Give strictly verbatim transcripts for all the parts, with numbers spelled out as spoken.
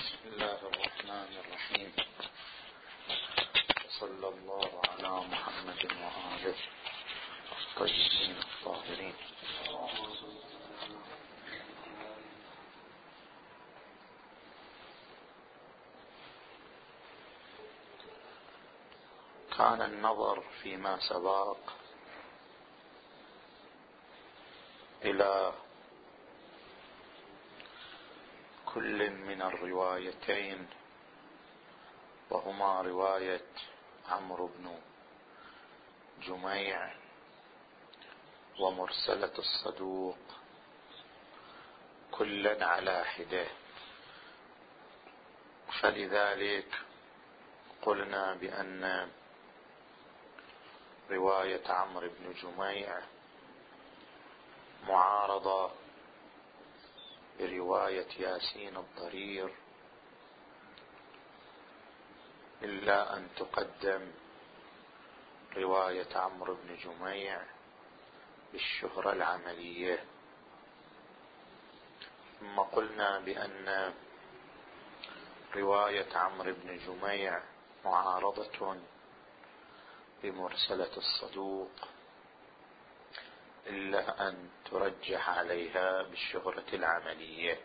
بسم الله الرحمن الرحيم. صلى الله على محمد وآله الطيبين الطاهرين. كان النظر فيما سبق إلى كل من الروايتين، وهما رواية عمرو بن جميع ومرسلة الصدوق، كلا على حده. فلذلك قلنا بأن رواية عمرو بن جميع معارضة برواية ياسين الضرير، إلا أن تقدم رواية عمرو بن جميع بالشهرة العملية. ثم قلنا بأن رواية عمرو بن جميع معارضة بمرسلة الصدوق، إلا أن ترجح عليها بالشهرة العملية.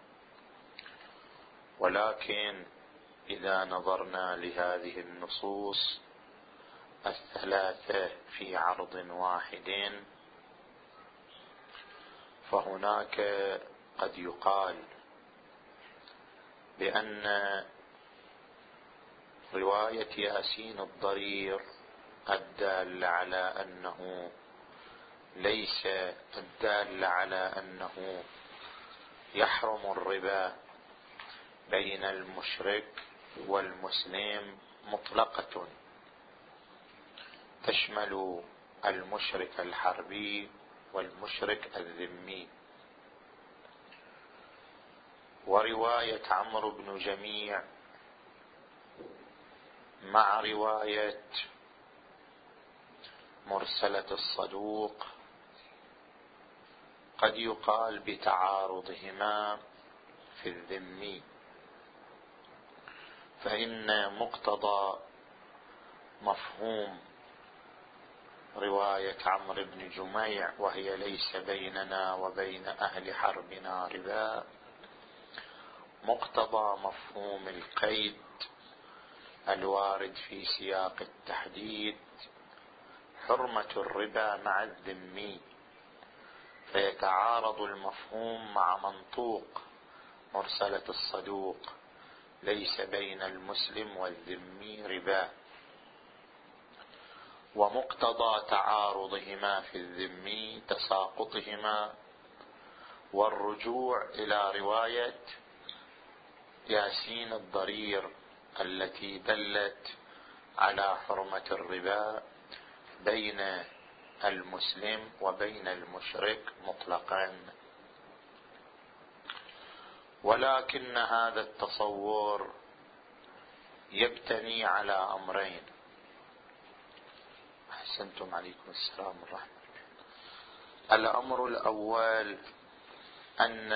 ولكن إذا نظرنا لهذه النصوص الثلاثة في عرض واحد، فهناك قد يقال بأن رواية ياسين الضرير الدالة على أنه ليس الدالة على أنه يحرم الربا بين المشرك والمسلم مطلقة، تشمل المشرك الحربي والمشرك الذمي. ورواية عمرو بن جميع مع رواية مرسلة الصدوق قد يقال بتعارضهما في الذمي، فإن مقتضى مفهوم رواية عمرو بن جميع، وهي ليس بيننا وبين أهل حربنا ربا، مقتضى مفهوم القيد الوارد في سياق التحديد حرمة الربا مع الذمي، فيتعارض المفهوم مع منطوق مرسلة الصدوق ليس بين المسلم والذمي ربا. ومقتضى تعارضهما في الذمي تساقطهما والرجوع إلى رواية ياسين الضرير التي دلت على حرمة الربا بين المسلم وبين المشرك مطلقا. ولكن هذا التصور يبتني على أمرين. أحسنتم، عليكم السلام ورحمة الله. الأمر الأول أن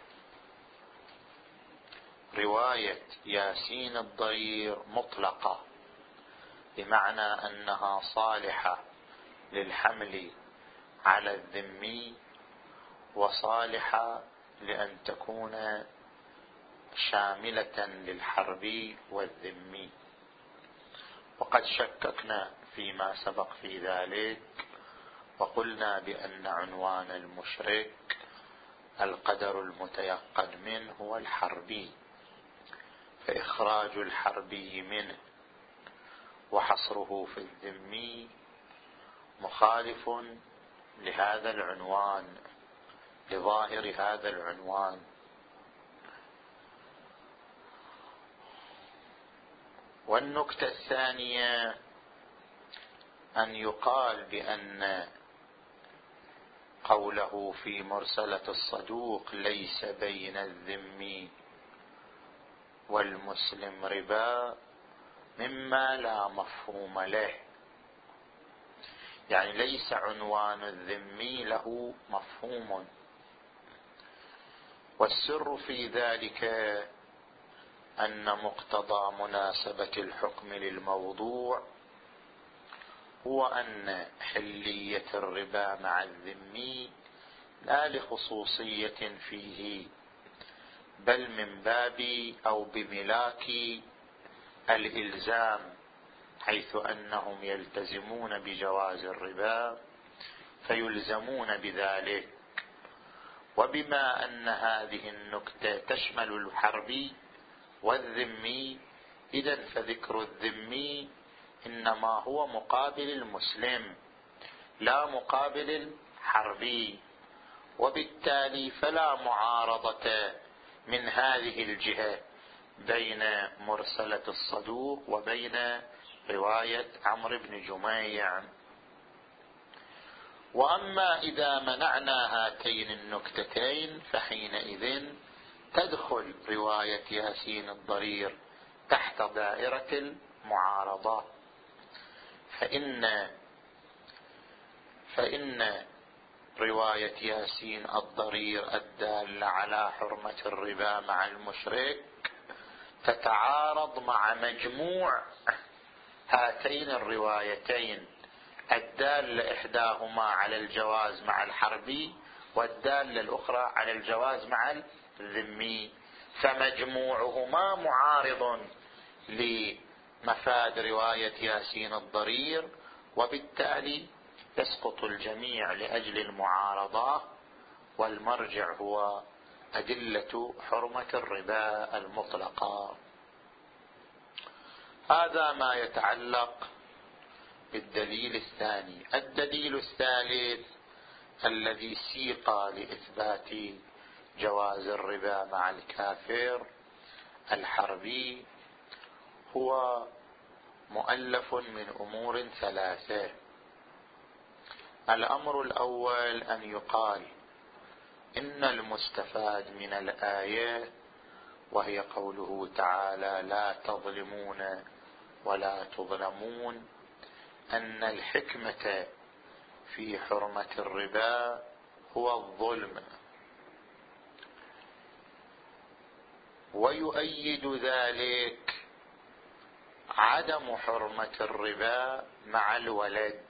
رواية ياسين الضرير مطلقة، بمعنى أنها صالحة للحمل على الذمي وصالحة لأن تكون شاملة للحربي والذمي. وقد شككنا فيما سبق في ذلك، وقلنا بأن عنوان المشرك القدر المتيقن منه هو الحربي، فإخراج الحربي منه وحصره في الذمي مخالف لهذا العنوان، لظاهر هذا العنوان. والنكتة الثانية أن يقال بأن قوله في مرسلة الصدوق ليس بين الذمي والمسلم ربا مما لا مفهوم له، يعني ليس عنوان الذمي له مفهوم. والسر في ذلك أن مقتضى مناسبة الحكم للموضوع هو أن حلية الربا مع الذمي لا لخصوصية فيه، بل من باب أو بملاك الإلزام، حيث أنهم يلتزمون بجواز الربا فيلزمون بذلك. وبما أن هذه النكتة تشمل الحربي والذمي، إذن فذكر الذمي إنما هو مقابل المسلم لا مقابل الحربي، وبالتالي فلا معارضة من هذه الجهة بين مرسلة الصدوق وبين رواية عمرو بن جميع. وأما إذا منعنا هاتين النكتتين فحينئذ تدخل رواية ياسين الضرير تحت دائرة المعارضة، فإن فإن رواية ياسين الضرير الدالة على حرمة الربا مع المشرك تتعارض مع مجموع هاتين الروايتين الدالة إحداهما على الجواز مع الحربي والدالة الأخرى على الجواز مع الذمي، فمجموعهما معارض لمفاد رواية ياسين الضرير، وبالتالي يسقط الجميع لأجل المعارضة، والمرجع هو أدلة حرمة الربا المطلقة. هذا ما يتعلق بالدليل الثاني. الدليل الثالث الذي سيق لإثبات جواز الربا مع الكافر الحربي هو مؤلف من أمور ثلاثة. الأمر الأول أن يقال إن المستفاد من الآية، وهي قوله تعالى لا تظلمون ولا تظلمون، أن الحكمة في حرمة الربا هو الظلم، ويؤيد ذلك عدم حرمة الربا مع الولد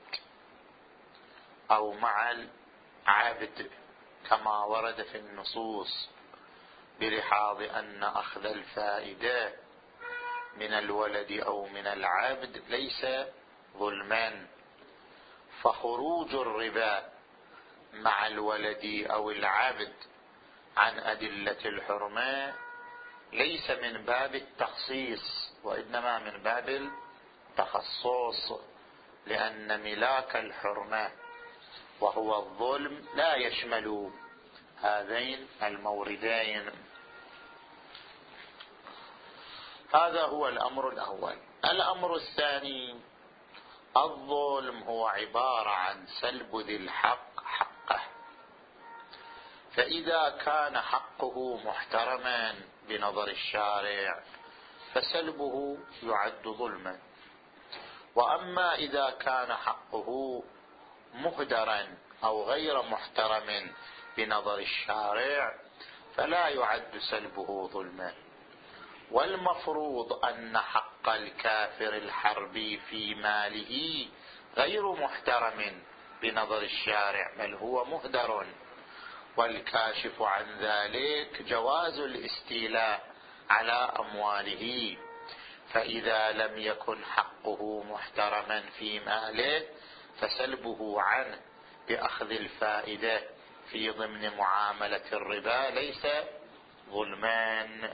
أو مع العبد كما ورد في النصوص، بلحاظ أن أخذ الفائدة من الولد أو من العبد ليس ظلما، فخروج الربا مع الولد أو العبد عن أدلة الحرمة ليس من باب التخصيص وإنما من باب التخصص، لأن ملاك الحرمة وهو الظلم لا يشمل هذين الموردين. هذا هو الأمر الأول. الأمر الثاني، الظلم هو عبارة عن سلب ذي الحق حقه، فإذا كان حقه محترما بنظر الشارع فسلبه يعد ظلما، وأما إذا كان حقه مهدرا أو غير محترم بنظر الشارع فلا يعد سلبه ظلما. والمفروض أن حق الكافر الحربي في ماله غير محترم بنظر الشارع، بل هو مهدر، والكاشف عن ذلك جواز الاستيلاء على أمواله. فإذا لم يكن حقه محترما في ماله فسلبه عنه بأخذ الفائدة في ضمن معاملة الربا ليس ظلمان.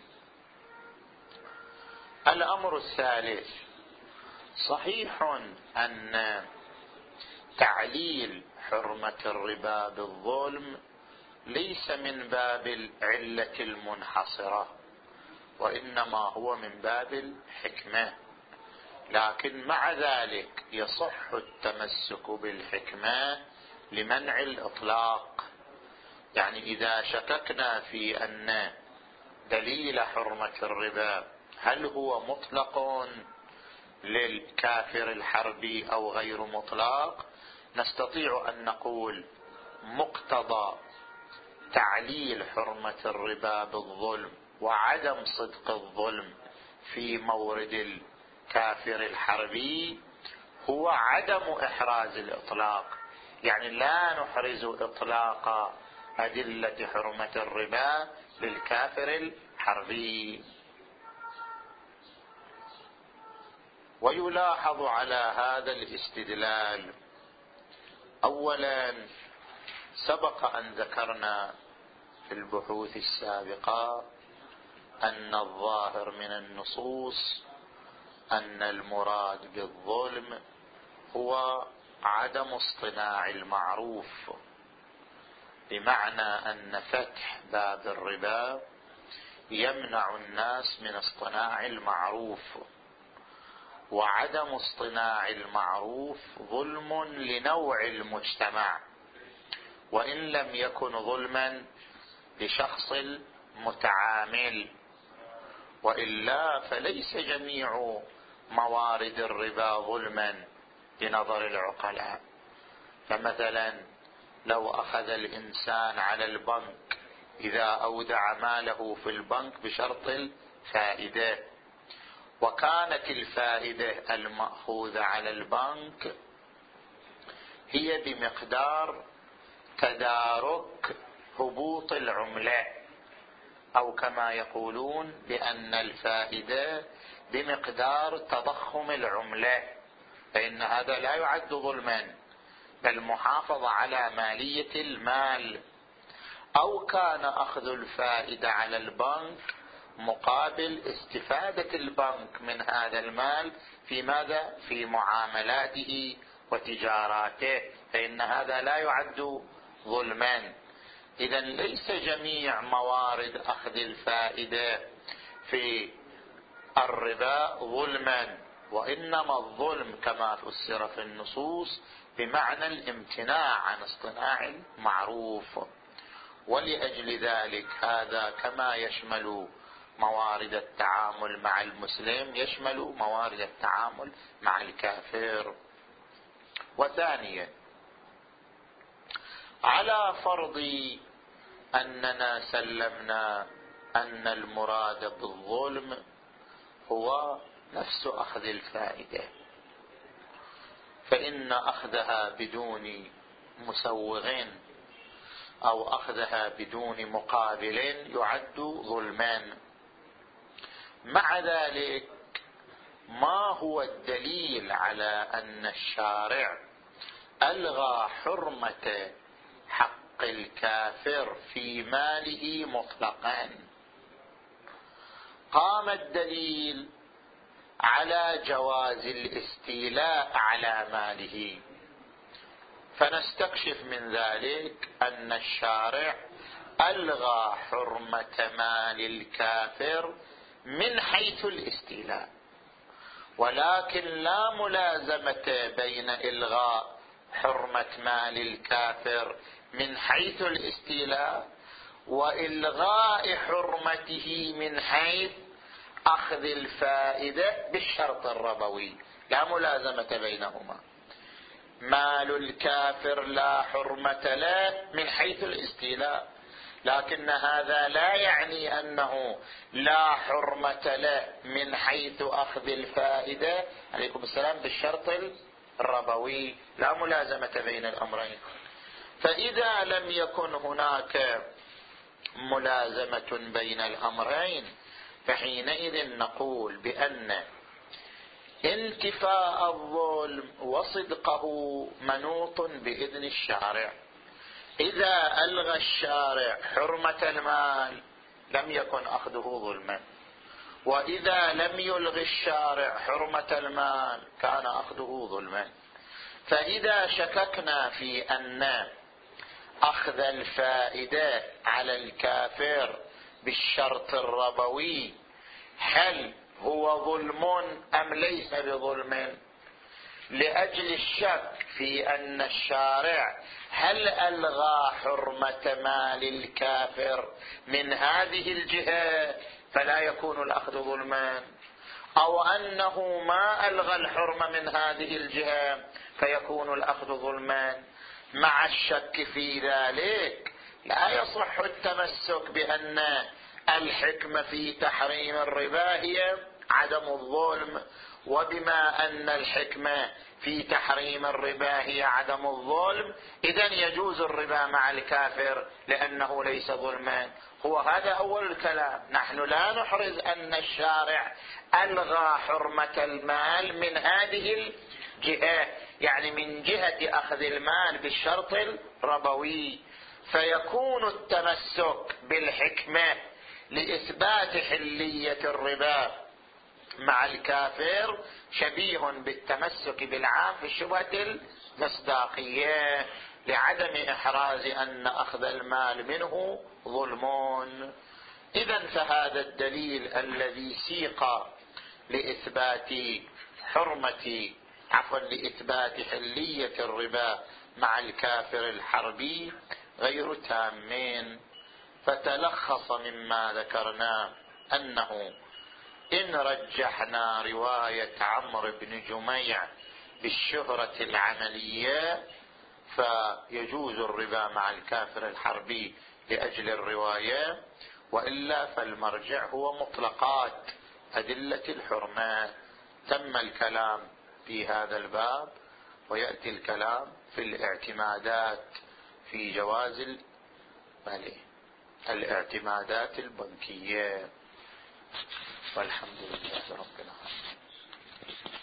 الأمر الثالث، صحيح أن تعليل حرمة الربا بالظلم ليس من باب العلة المنحصرة، وإنما هو من باب الحكمة، لكن مع ذلك يصح التمسك بالحكمة لمنع الإطلاق. يعني إذا شككنا في أن دليل حرمة الربا هل هو مطلق للكافر الحربي أو غير مطلق، نستطيع أن نقول مقتضى تعليل حرمة الربا بالظلم وعدم صدق الظلم في مورد الكافر الحربي هو عدم إحراز الإطلاق، يعني لا نحرز إطلاق أدلة حرمة الربا للكافر الحربي. ويلاحظ على هذا الاستدلال أولا سبق أن ذكرنا في البحوث السابقة أن الظاهر من النصوص أن المراد بالظلم هو عدم اصطناع المعروف، بمعنى أن فتح باب الربا يمنع الناس من اصطناع المعروف، وعدم اصطناع المعروف ظلم لنوع المجتمع وإن لم يكن ظلما لشخص المتعامل، وإلا فليس جميع موارد الربا ظلما بنظر العقلاء. فمثلا لو أخذ الإنسان على البنك إذا أودع ماله في البنك بشرط الفائدة، وكانت الفائدة المأخوذة على البنك هي بمقدار تدارك هبوط العملة، أو كما يقولون بأن الفائدة بمقدار تضخم العملة، فإن هذا لا يعد ظلما بل محافظة على مالية المال. أو كان أخذ الفائدة على البنك مقابل استفادة البنك من هذا المال في ماذا؟ في معاملاته وتجاراته، فإن هذا لا يعد ظلما. إذن ليس جميع موارد أخذ الفائدة في الربا ظلما، وإنما الظلم كما فسر في النصوص بمعنى الامتناع عن اصطناع المعروف. ولأجل ذلك هذا كما يشمل موارد التعامل مع المسلم يشمل موارد التعامل مع الكافر. وثانيا، على فرض أننا سلمنا أن المراد بالظلم هو نفس أخذ الفائدة، فإن أخذها بدون مسوغ أو أخذها بدون مقابل يعد ظلما. مع ذلك ما هو الدليل على أن الشارع ألغى حرمة حق الكافر في ماله مطلقا؟ قام الدليل على جواز الاستيلاء على ماله، فنستكشف من ذلك أن الشارع ألغى حرمة مال الكافر من حيث الاستيلاء، ولكن لا ملازمة بين إلغاء حرمة مال الكافر من حيث الاستيلاء وإلغاء حرمته من حيث أخذ الفائدة بالشرط الربوي، لا ملازمة بينهما. مال الكافر لا حرمة له من حيث الاستيلاء، لكن هذا لا يعني أنه لا حرمة له من حيث أخذ الفائدة عليكم السلام بالشرط الربوي، لا ملازمة بين الأمرين. فإذا لم يكن هناك ملازمة بين الأمرين فحينئذ نقول بأن انتفاء الظلم وصدقه منوط بإذن الشارع. إذا ألغى الشارع حرمة المال لم يكن أخذه ظلما، وإذا لم يلغي الشارع حرمة المال كان أخذه ظلما. فإذا شككنا في أن أخذ الفائدة على الكافر بالشرط الربوي هل هو ظلم أم ليس بظلم، لأجل الشك في أن الشارع هل ألغى حرمة مال الكافر من هذه الجهة فلا يكون الأخذ ظلما، أو أنه ما ألغى الحرمة من هذه الجهة فيكون الأخذ ظلما. مع الشك في ذلك لا يصح التمسك بأن الحكمة في تحريم الربا هي عدم الظلم، وبما أن الحكمة في تحريم الربا هي عدم الظلم، إذن يجوز الربا مع الكافر لأنه ليس ظلما. هو هذا أول الكلام. نحن لا نحرز أن الشارع ألغى حرمة المال من هذه الجهة، يعني من جهة أخذ المال بالشرط الربوي، فيكون التمسك بالحكمة لإثبات حلية الربا مع الكافر شبيه بالتمسك بالعام في الشبهة المصداقية لعدم إحراز أن أخذ المال منه ظلمون. إذن فهذا الدليل الذي سيق لإثبات حرمة عفوا لإثبات حلية الربا مع الكافر الحربي غير تامين. فتلخص مما ذكرنا أنه إن رجحنا رواية عمرو بن جميع بالشهرة العملية فيجوز الربا مع الكافر الحربي لأجل الرواية، وإلا فالمرجع هو مطلقات أدلة الحرمة. تم الكلام في هذا الباب، ويأتي الكلام في الاعتمادات في جواز الاعتمادات البنكية. والحمد لله رب العالمين.